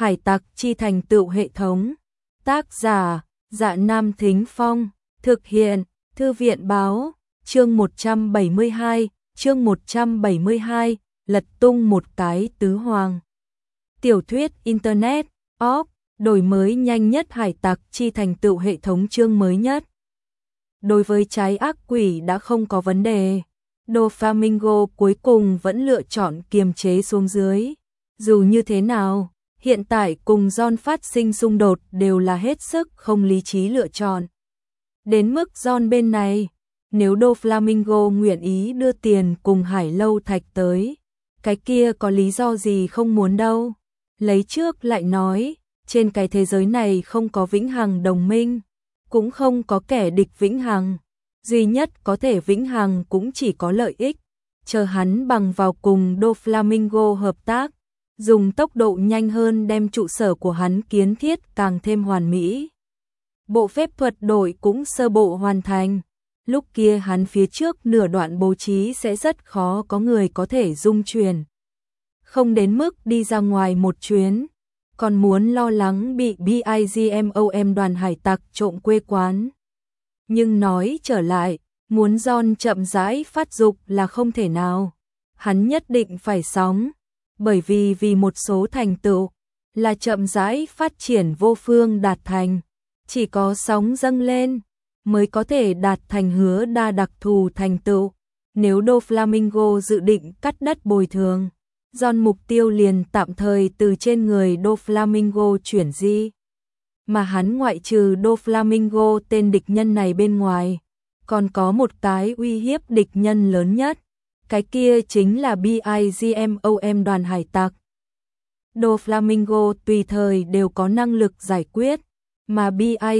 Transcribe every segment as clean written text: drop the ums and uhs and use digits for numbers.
Hải tặc chi thành tựu hệ thống. Tác giả, Dạ Nam Thính Phong. Thực hiện, Thư viện Báo. Chương 172, lật tung một cái tứ hoàng. Tiểu thuyết Internet, đổi mới nhanh nhất hải tặc chi thành tựu hệ thống chương mới nhất. Đối với trái ác quỷ đã không có vấn đề. Doflamingo cuối cùng vẫn lựa chọn kiềm chế xuống dưới. Dù như thế nào, hiện tại cùng John phát sinh xung đột đều là hết sức không lý trí lựa chọn. Đến mức John bên này, nếu Doflamingo nguyện ý đưa tiền cùng Hải Lâu Thạch tới, cái kia có lý do gì không muốn đâu. Lấy trước lại nói, trên cái thế giới này không có vĩnh hằng đồng minh, cũng không có kẻ địch vĩnh hằng, duy nhất có thể vĩnh hằng cũng chỉ có lợi ích. Chờ hắn bằng vào cùng Doflamingo hợp tác, dùng tốc độ nhanh hơn đem trụ sở của hắn kiến thiết càng thêm hoàn mỹ. Bộ phép thuật đổi cũng sơ bộ hoàn thành, lúc kia hắn phía trước nửa đoạn bố trí sẽ rất khó có người có thể dung chuyển. Không đến mức đi ra ngoài một chuyến, còn muốn lo lắng bị BIGMOM đoàn hải tặc trộm quê quán. Nhưng nói trở lại, muốn John chậm rãi phát dục là không thể nào. Hắn nhất định phải sóng, bởi vì một số thành tựu là chậm rãi phát triển vô phương đạt thành. Chỉ có sóng dâng lên mới có thể đạt thành hứa đa đặc thù thành tựu. Nếu Doflamingo dự định cắt đất bồi thường, John mục tiêu liền tạm thời từ trên người Doflamingo chuyển di. Mà hắn ngoại trừ Doflamingo tên địch nhân này bên ngoài, còn có một cái uy hiếp địch nhân lớn nhất. Cái kia chính là BIGMOM đoàn hải tặc. Doflamingo tùy thời đều có năng lực giải quyết, mà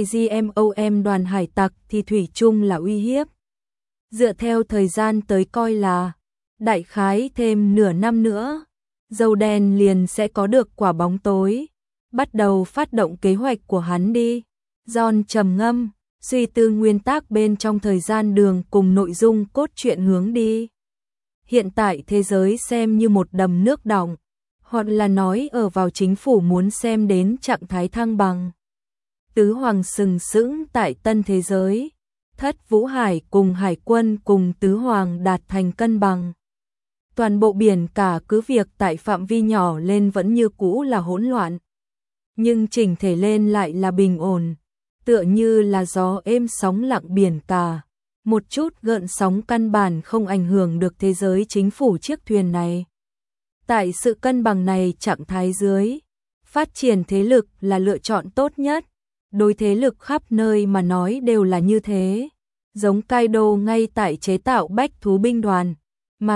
BIGMOM đoàn hải tặc thì thủy chung là uy hiếp. Dựa theo thời gian tới coi là, đại khái thêm nửa năm nữa, dâu đen liền sẽ có được quả bóng tối. Bắt đầu phát động kế hoạch của hắn đi. John trầm ngâm, suy tư nguyên tắc bên trong thời gian đường cùng nội dung cốt truyện hướng đi. Hiện tại thế giới xem như một đầm nước đọng, hoặc là nói ở vào chính phủ muốn xem đến trạng thái thăng bằng. Tứ hoàng sừng sững tại tân thế giới, Thất Vũ Hải cùng hải quân cùng tứ hoàng đạt thành cân bằng. Toàn bộ biển cả cứ việc tại phạm vi nhỏ lên vẫn như cũ là hỗn loạn, nhưng chỉnh thể lên lại là bình ổn, tựa như là gió êm sóng lặng biển cả. Một chút gợn sóng căn bản không ảnh hưởng được thế giới chính phủ chiếc thuyền này. Tại sự cân bằng này trạng thái dưới, phát triển thế lực là lựa chọn tốt nhất. Đối thế lực khắp nơi mà nói đều là như thế. Giống Kaido ngay tại chế tạo bách thú binh đoàn, mà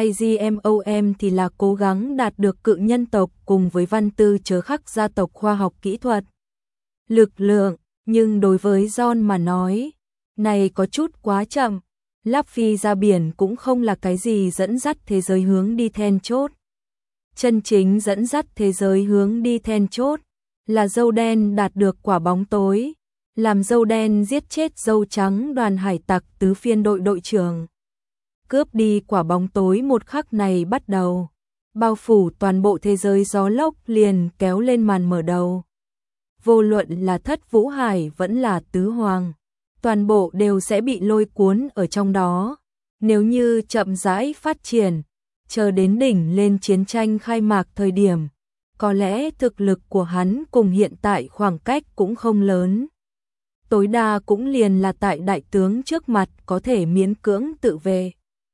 BIGMOM thì là cố gắng đạt được cự nhân tộc cùng với văn tư chớ khắc gia tộc khoa học kỹ thuật. Lực lượng, nhưng đối với John mà nói, này có chút quá chậm. Luffy ra biển cũng không là cái gì dẫn dắt thế giới hướng đi then chốt. Chân chính dẫn dắt thế giới hướng đi then chốt là dâu đen đạt được quả bóng tối, làm dâu đen giết chết dâu trắng đoàn hải tặc tứ phiên đội đội trưởng. Cướp đi quả bóng tối một khắc này bắt đầu, bao phủ toàn bộ thế giới gió lốc liền kéo lên màn mở đầu. Vô luận là Thất Vũ Hải vẫn là tứ hoàng, toàn bộ đều sẽ bị lôi cuốn ở trong đó. Nếu như chậm rãi phát triển, chờ đến đỉnh lên chiến tranh khai mạc thời điểm, có lẽ thực lực của hắn cùng hiện tại khoảng cách cũng không lớn. Tối đa cũng liền là tại đại tướng trước mặt có thể miễn cưỡng tự vệ.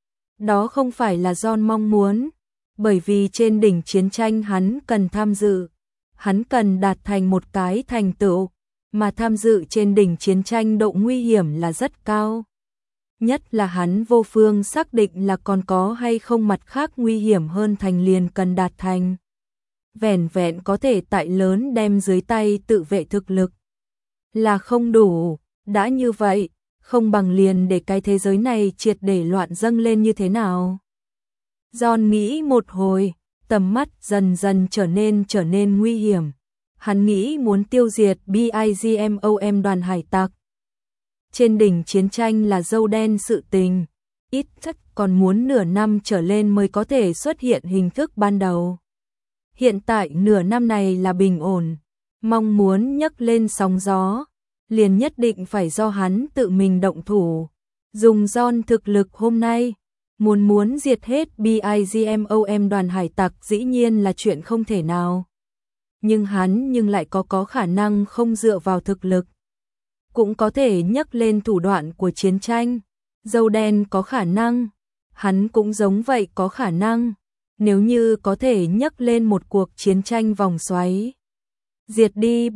Đó không phải là John mong muốn, bởi vì trên đỉnh chiến tranh hắn cần tham dự, hắn cần đạt thành một cái thành tựu, mà tham dự trên đỉnh chiến tranh độ nguy hiểm là rất cao. Nhất là hắn vô phương xác định là còn có hay không mặt khác nguy hiểm hơn thành liền cần đạt thành. Vẻn vẹn có thể tại lớn đem dưới tay tự vệ thực lực là không đủ, đã như vậy, không bằng liền để cái thế giới này triệt để loạn dâng lên như thế nào. John nghĩ một hồi, tầm mắt dần dần trở nên nguy hiểm. Hắn nghĩ muốn tiêu diệt BIGMOM đoàn hải tặc. Trên đỉnh chiến tranh là dâu đen sự tình, ít nhất còn muốn nửa năm trở lên mới có thể xuất hiện hình thức ban đầu. Hiện tại nửa năm này là bình ổn, mong muốn nhấc lên sóng gió, liền nhất định phải do hắn tự mình động thủ. Dùng John thực lực hôm nay, muốn diệt hết BIGMOM đoàn hải tặc dĩ nhiên là chuyện không thể nào. Nhưng hắn lại có khả năng không dựa vào thực lực, cũng có thể nhấc lên thủ đoạn của chiến tranh. Dâu đen có khả năng, hắn cũng giống vậy có khả năng. Nếu như có thể nhấc lên một cuộc chiến tranh vòng xoáy, diệt đi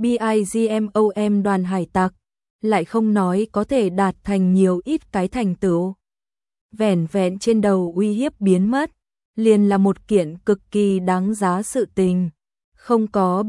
BIGMOM đoàn hải tặc, lại không nói có thể đạt thành nhiều ít cái thành tựu. Vẻn vẹn trên đầu uy hiếp biến mất, liền là một kiện cực kỳ đáng giá sự tình. Không có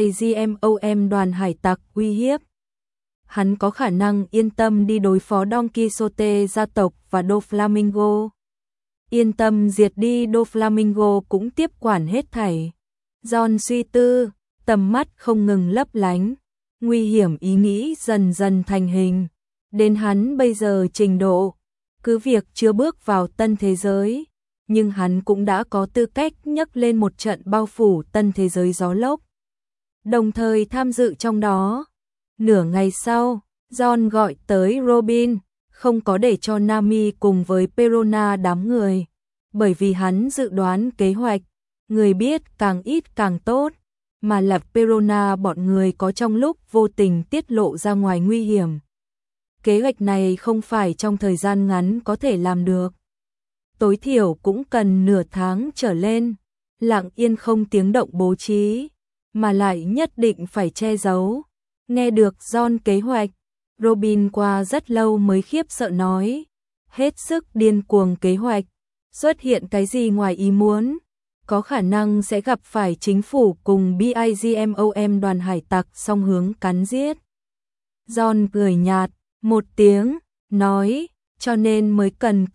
BIGMOM đoàn hải tặc uy hiếp, hắn có khả năng yên tâm đi đối phó Don Quixote gia tộc và Doflamingo. Yên tâm diệt đi Doflamingo cũng tiếp quản hết thảy. John suy tư, tầm mắt không ngừng lấp lánh, nguy hiểm ý nghĩ dần dần thành hình. Đến hắn bây giờ trình độ, cứ việc chưa bước vào tân thế giới, nhưng hắn cũng đã có tư cách nhấc lên một trận bao phủ tân thế giới gió lốc, đồng thời tham dự trong đó. Nửa ngày sau, John gọi tới Robin, không có để cho Nami cùng với Perona đám người, bởi vì hắn dự đoán kế hoạch, người biết càng ít càng tốt, mà là Perona bọn người có trong lúc vô tình tiết lộ ra ngoài nguy hiểm. Kế hoạch này không phải trong thời gian ngắn có thể làm được. Tối thiểu cũng cần nửa tháng trở lên, lặng yên không tiếng động bố trí, mà lại nhất định phải che giấu. Nghe được John kế hoạch, Robin qua rất lâu mới khiếp sợ nói, hết sức điên cuồng kế hoạch, xuất hiện cái gì ngoài ý muốn, có khả năng sẽ gặp phải chính phủ cùng BIGMOM đoàn hải tặc song hướng cắn giết. John cười nhạt một tiếng, nói, cho nên mới cần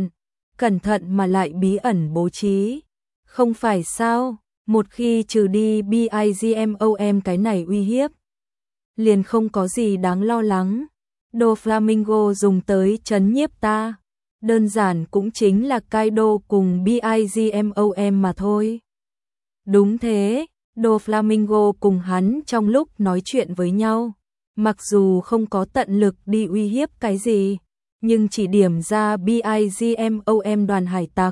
cẩn thận mà lại bí ẩn bố trí. Không phải sao, một khi trừ đi BIGMOM cái này uy hiếp, liền không có gì đáng lo lắng. Doflamingo dùng tới trấn nhiếp ta, đơn giản cũng chính là Kaido cùng BIGMOM mà thôi. Đúng thế, Doflamingo cùng hắn trong lúc nói chuyện với nhau, mặc dù không có tận lực đi uy hiếp cái gì, nhưng chỉ điểm ra BIGMOM đoàn hải tặc,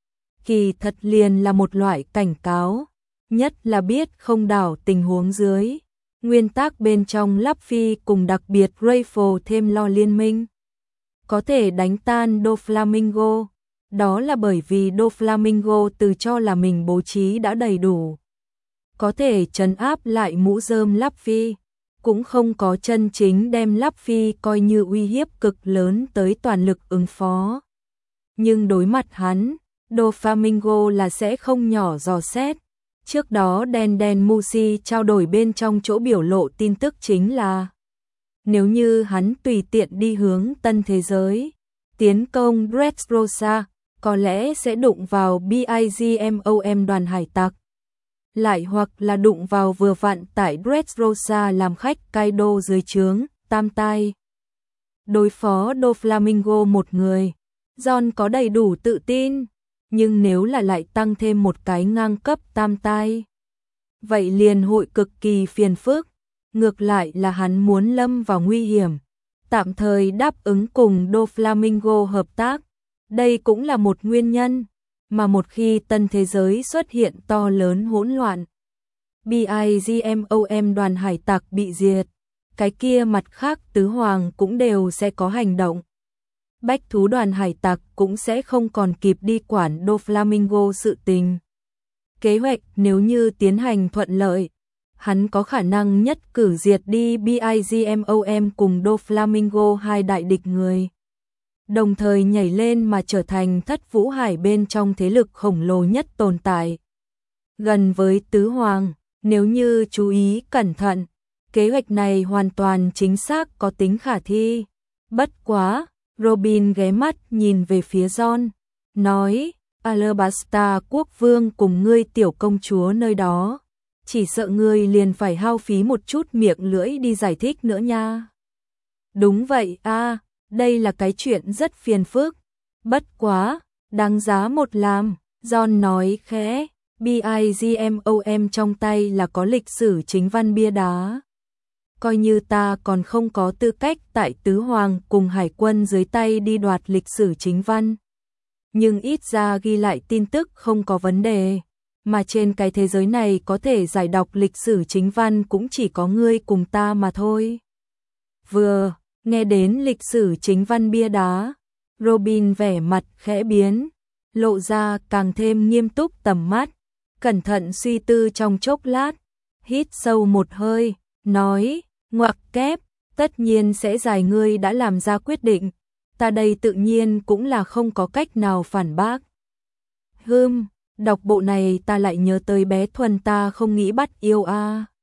kỳ thật liền là một loại cảnh cáo, nhất là biết không đảo tình huống dưới. Nguyên tắc bên trong Luffy cùng đặc biệt Rayford thêm lo liên minh, có thể đánh tan Doflamingo, đó là bởi vì Doflamingo tự cho là mình bố trí đã đầy đủ, có thể trấn áp lại mũ rơm Luffy, cũng không có chân chính đem Luffy coi như uy hiếp cực lớn tới toàn lực ứng phó. Nhưng đối mặt hắn, Doflamingo là sẽ không nhỏ dò xét. Trước đó Đen Mushi trao đổi bên trong chỗ biểu lộ tin tức chính là, nếu như hắn tùy tiện đi hướng tân thế giới, tiến công Dressrosa, có lẽ sẽ đụng vào BIGMOM đoàn hải tặc, lại hoặc là đụng vào vừa vặn tại Dressrosa làm khách Kaido dưới trướng Tam Tai. Đối phó Doflamingo một người, John có đầy đủ tự tin. Nhưng nếu là lại tăng thêm một cái ngang cấp Tam Tai, vậy liền hội cực kỳ phiền phức. Ngược lại là hắn muốn lâm vào nguy hiểm, tạm thời đáp ứng cùng Doflamingo hợp tác. Đây cũng là một nguyên nhân, mà một khi tân thế giới xuất hiện to lớn hỗn loạn, BIGMOM đoàn hải tặc bị diệt, cái kia mặt khác tứ hoàng cũng đều sẽ có hành động. Bách thú đoàn hải tặc cũng sẽ không còn kịp đi quản Doflamingo sự tình. Kế hoạch nếu như tiến hành thuận lợi, hắn có khả năng nhất cử diệt đi BIGMOM cùng Doflamingo hai đại địch người, đồng thời nhảy lên mà trở thành Thất Vũ Hải bên trong thế lực khổng lồ nhất tồn tại. Gần với tứ hoàng, nếu như chú ý cẩn thận, kế hoạch này hoàn toàn chính xác có tính khả thi. Bất quá, Robin ghé mắt nhìn về phía John, nói, Alabasta quốc vương cùng ngươi tiểu công chúa nơi đó, chỉ sợ ngươi liền phải hao phí một chút miệng lưỡi đi giải thích nữa nha. Đúng vậy a, đây là cái chuyện rất phiền phức. Bất quá, đáng giá một làm, John nói khẽ, BIGMOM trong tay là có lịch sử chính văn bia đá. Coi như ta còn không có tư cách tại Tứ Hoàng cùng Hải quân dưới tay đi đoạt lịch sử chính văn. Nhưng ít ra ghi lại tin tức không có vấn đề. Mà trên cái thế giới này có thể giải đọc lịch sử chính văn cũng chỉ có ngươi cùng ta mà thôi. Vừa nghe đến lịch sử chính văn bia đá, Robin vẻ mặt khẽ biến, lộ ra càng thêm nghiêm túc tầm mắt, cẩn thận suy tư trong chốc lát, hít sâu một hơi, nói, ngoặc kép, tất nhiên sẽ giải, ngươi đã làm ra quyết định, ta đây tự nhiên cũng là không có cách nào phản bác. Đọc bộ này ta lại nhớ tới bé Thuần, ta không nghĩ bắt yêu a.